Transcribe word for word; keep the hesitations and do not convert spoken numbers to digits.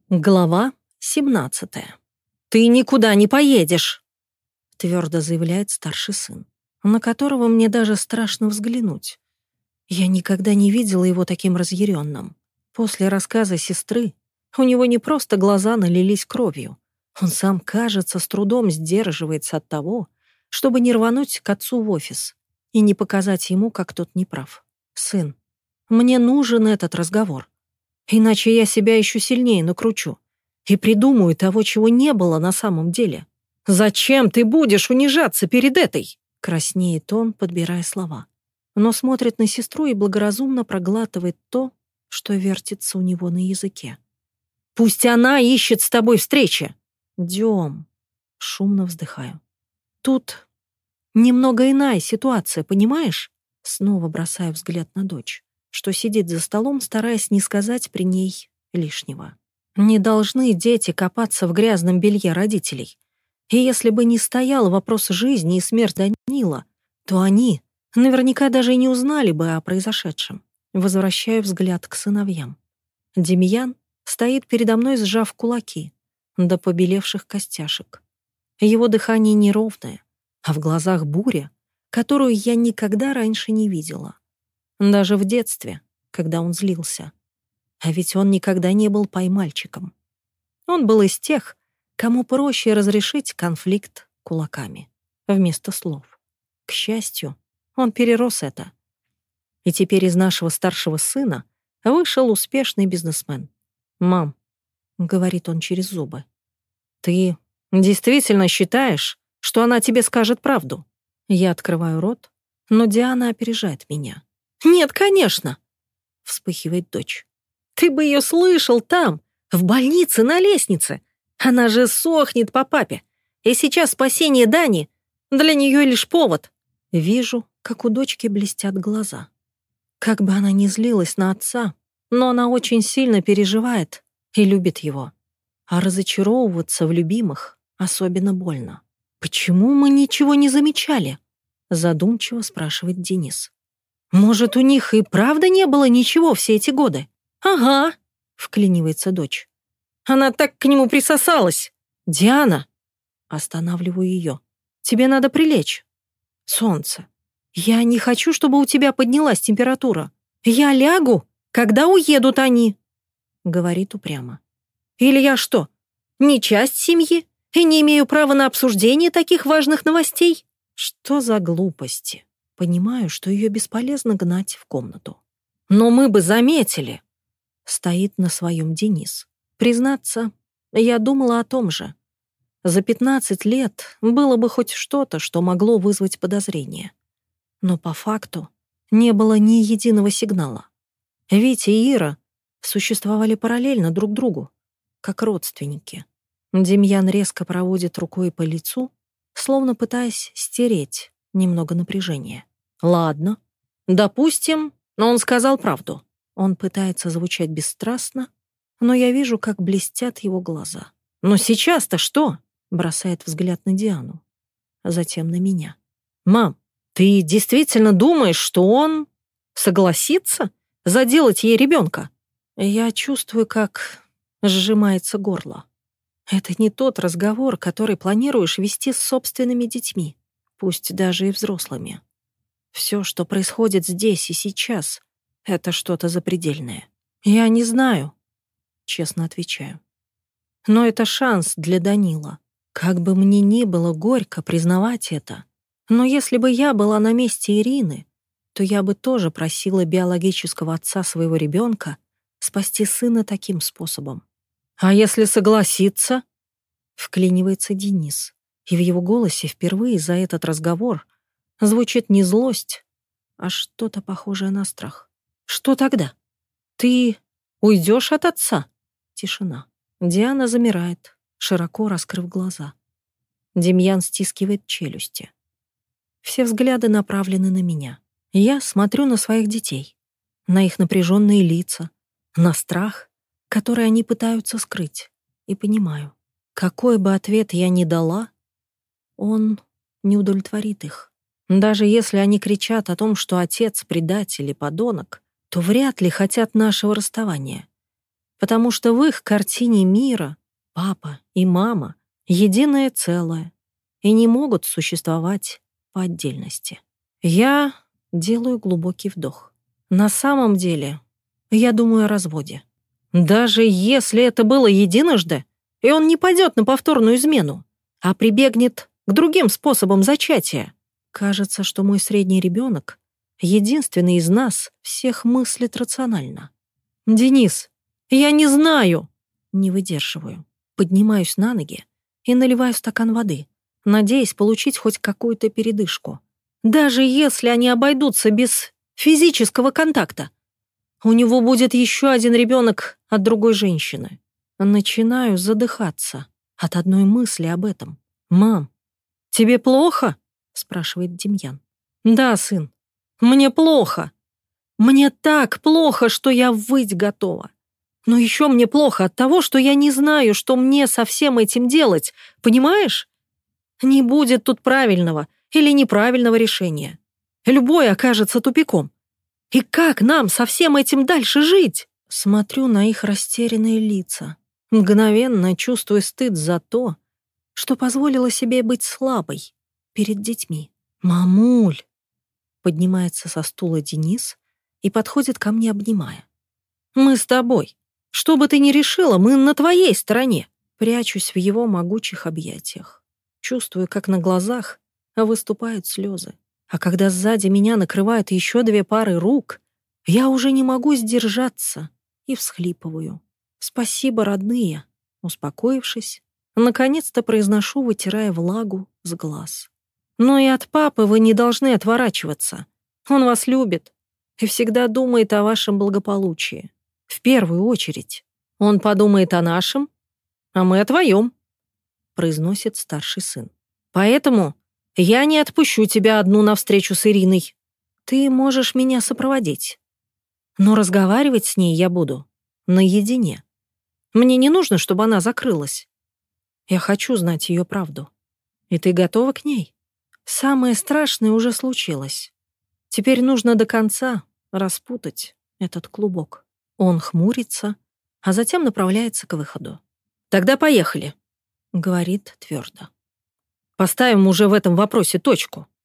Глава семнадцатая. «Ты никуда не поедешь!» — твердо заявляет старший сын, на которого мне даже страшно взглянуть. Я никогда не видела его таким разъяренным. После рассказа сестры у него не просто глаза налились кровью. Он сам, кажется, с трудом сдерживается от того, чтобы не рвануть к отцу в офис и не показать ему, как тот неправ. «Сын, мне нужен этот разговор. Иначе я себя еще сильнее накручу и придумаю того, чего не было на самом деле. Зачем ты будешь унижаться перед этой?» Краснеет он, подбирая слова. Но смотрит на сестру и благоразумно проглатывает то, что вертится у него на языке. «Пусть она ищет с тобой встречи!» «Дем!» — шумно вздыхаю. «Тут немного иная ситуация, понимаешь?» Снова бросаю взгляд на дочь, что сидит за столом, стараясь не сказать при ней лишнего. Не должны дети копаться в грязном белье родителей. И если бы не стоял вопрос жизни и смерти Данила, то они наверняка даже и не узнали бы о произошедшем. Возвращаю взгляд к сыновьям. Демьян стоит передо мной, сжав кулаки до побелевших костяшек. Его дыхание неровное, а в глазах буря, которую я никогда раньше не видела. Даже в детстве, когда он злился. А ведь он никогда не был поймальчиком. Он был из тех, кому проще разрешить конфликт кулаками, вместо слов. К счастью, он перерос это. И теперь из нашего старшего сына вышел успешный бизнесмен. «Мам», — говорит он через зубы, — «ты действительно считаешь, что она тебе скажет правду?» Я открываю рот, но Диана опережает меня. «Нет, конечно!» — вспыхивает дочь. «Ты бы ее слышал там, в больнице, на лестнице. Она же сохнет по папе. И сейчас спасение Дани для нее лишь повод». Вижу, как у дочки блестят глаза. Как бы она ни злилась на отца, но она очень сильно переживает и любит его. А разочаровываться в любимых особенно больно. «Почему мы ничего не замечали?» — задумчиво спрашивает Денис. «Может, у них и правда не было ничего все эти годы?» «Ага», — вклинивается дочь. «Она так к нему присосалась!» «Диана!» — останавливаю ее. «Тебе надо прилечь. Солнце, я не хочу, чтобы у тебя поднялась температура. Я лягу, когда уедут они», — говорит упрямо. «Или я что, не часть семьи и не имею права на обсуждение таких важных новостей?» Что за глупости? Понимаю, что ее бесполезно гнать в комнату. «Но мы бы заметили!» Стоит на своем Денис. Признаться, я думала о том же. За пятнадцать лет было бы хоть что-то, что могло вызвать подозрение. Но по факту не было ни единого сигнала. Витя и Ира существовали параллельно друг другу, как родственники. Демьян резко проводит рукой по лицу, словно пытаясь стереть немного напряжения. «Ладно, допустим, но он сказал правду». Он пытается звучать бесстрастно, но я вижу, как блестят его глаза. «Но сейчас-то что?» — бросает взгляд на Диану, а затем на меня. «Мам, ты действительно думаешь, что он согласится заделать ей ребенка?» Я чувствую, как сжимается горло. Это не тот разговор, который планируешь вести с собственными детьми, пусть даже и взрослыми. Все, что происходит здесь и сейчас, это что-то запредельное. Я не знаю, честно отвечаю. Но это шанс для Данила. Как бы мне ни было горько признавать это, но если бы я была на месте Ирины, то я бы тоже просила биологического отца своего ребенка спасти сына таким способом. «А если согласиться?» — вклинивается Денис, и в его голосе впервые за этот разговор звучит не злость, а что-то похожее на страх. «Что тогда? Ты уйдешь от отца?» Тишина. Диана замирает, широко раскрыв глаза. Демьян стискивает челюсти. Все взгляды направлены на меня. Я смотрю на своих детей, на их напряженные лица, на страх, который они пытаются скрыть, и понимаю, какой бы ответ я ни дала, он не удовлетворит их. Даже если они кричат о том, что отец предатель и подонок, то вряд ли хотят нашего расставания. потому что в их картине мира папа и мама — единое целое и не могут существовать по отдельности. Я делаю глубокий вдох. На самом деле, я думаю о разводе. Даже если это было единожды, и он не пойдет на повторную измену, а прибегнет к другим способам зачатия. Кажется, что мой средний ребенок, единственный из нас, всех мыслит рационально. «Денис, я не знаю!» Не выдерживаю. Поднимаюсь на ноги и наливаю стакан воды, надеясь получить хоть какую-то передышку. Даже если они обойдутся без физического контакта. У него будет еще один ребенок от другой женщины. Начинаю задыхаться от одной мысли об этом. «Мам, тебе плохо?» — спрашивает Демьян. «Да, сын, мне плохо. Мне так плохо, что я выть готова. Но еще мне плохо от того, что я не знаю, что мне со всем этим делать, понимаешь? Не будет тут правильного или неправильного решения. Любое окажется тупиком. И как нам со всем этим дальше жить?» Смотрю на их растерянные лица, мгновенно чувствую стыд за то, что позволила себе быть слабой перед детьми. «Мамуль!» Поднимается со стула Денис и подходит ко мне, обнимая. «Мы с тобой. Что бы ты ни решила, мы на твоей стороне». Прячусь в его могучих объятиях. Чувствую, как на глазах выступают слезы. А когда сзади меня накрывают еще две пары рук, я уже не могу сдержаться и всхлипываю. «Спасибо, родные!» Успокоившись, наконец-то произношу, вытирая влагу с глаз. «Но и от папы вы не должны отворачиваться. Он вас любит и всегда думает о вашем благополучии. В первую очередь. Он подумает о нашем, а мы о твоем», — произносит старший сын. «Поэтому я не отпущу тебя одну навстречу с Ириной. Ты можешь меня сопроводить. Но разговаривать с ней я буду наедине. Мне не нужно, чтобы она закрылась. Я хочу знать ее правду. И ты готова к ней? Самое страшное уже случилось. Теперь нужно до конца распутать этот клубок». Он хмурится, а затем направляется к выходу. «Тогда поехали», — говорит твердо. «Поставим уже в этом вопросе точку».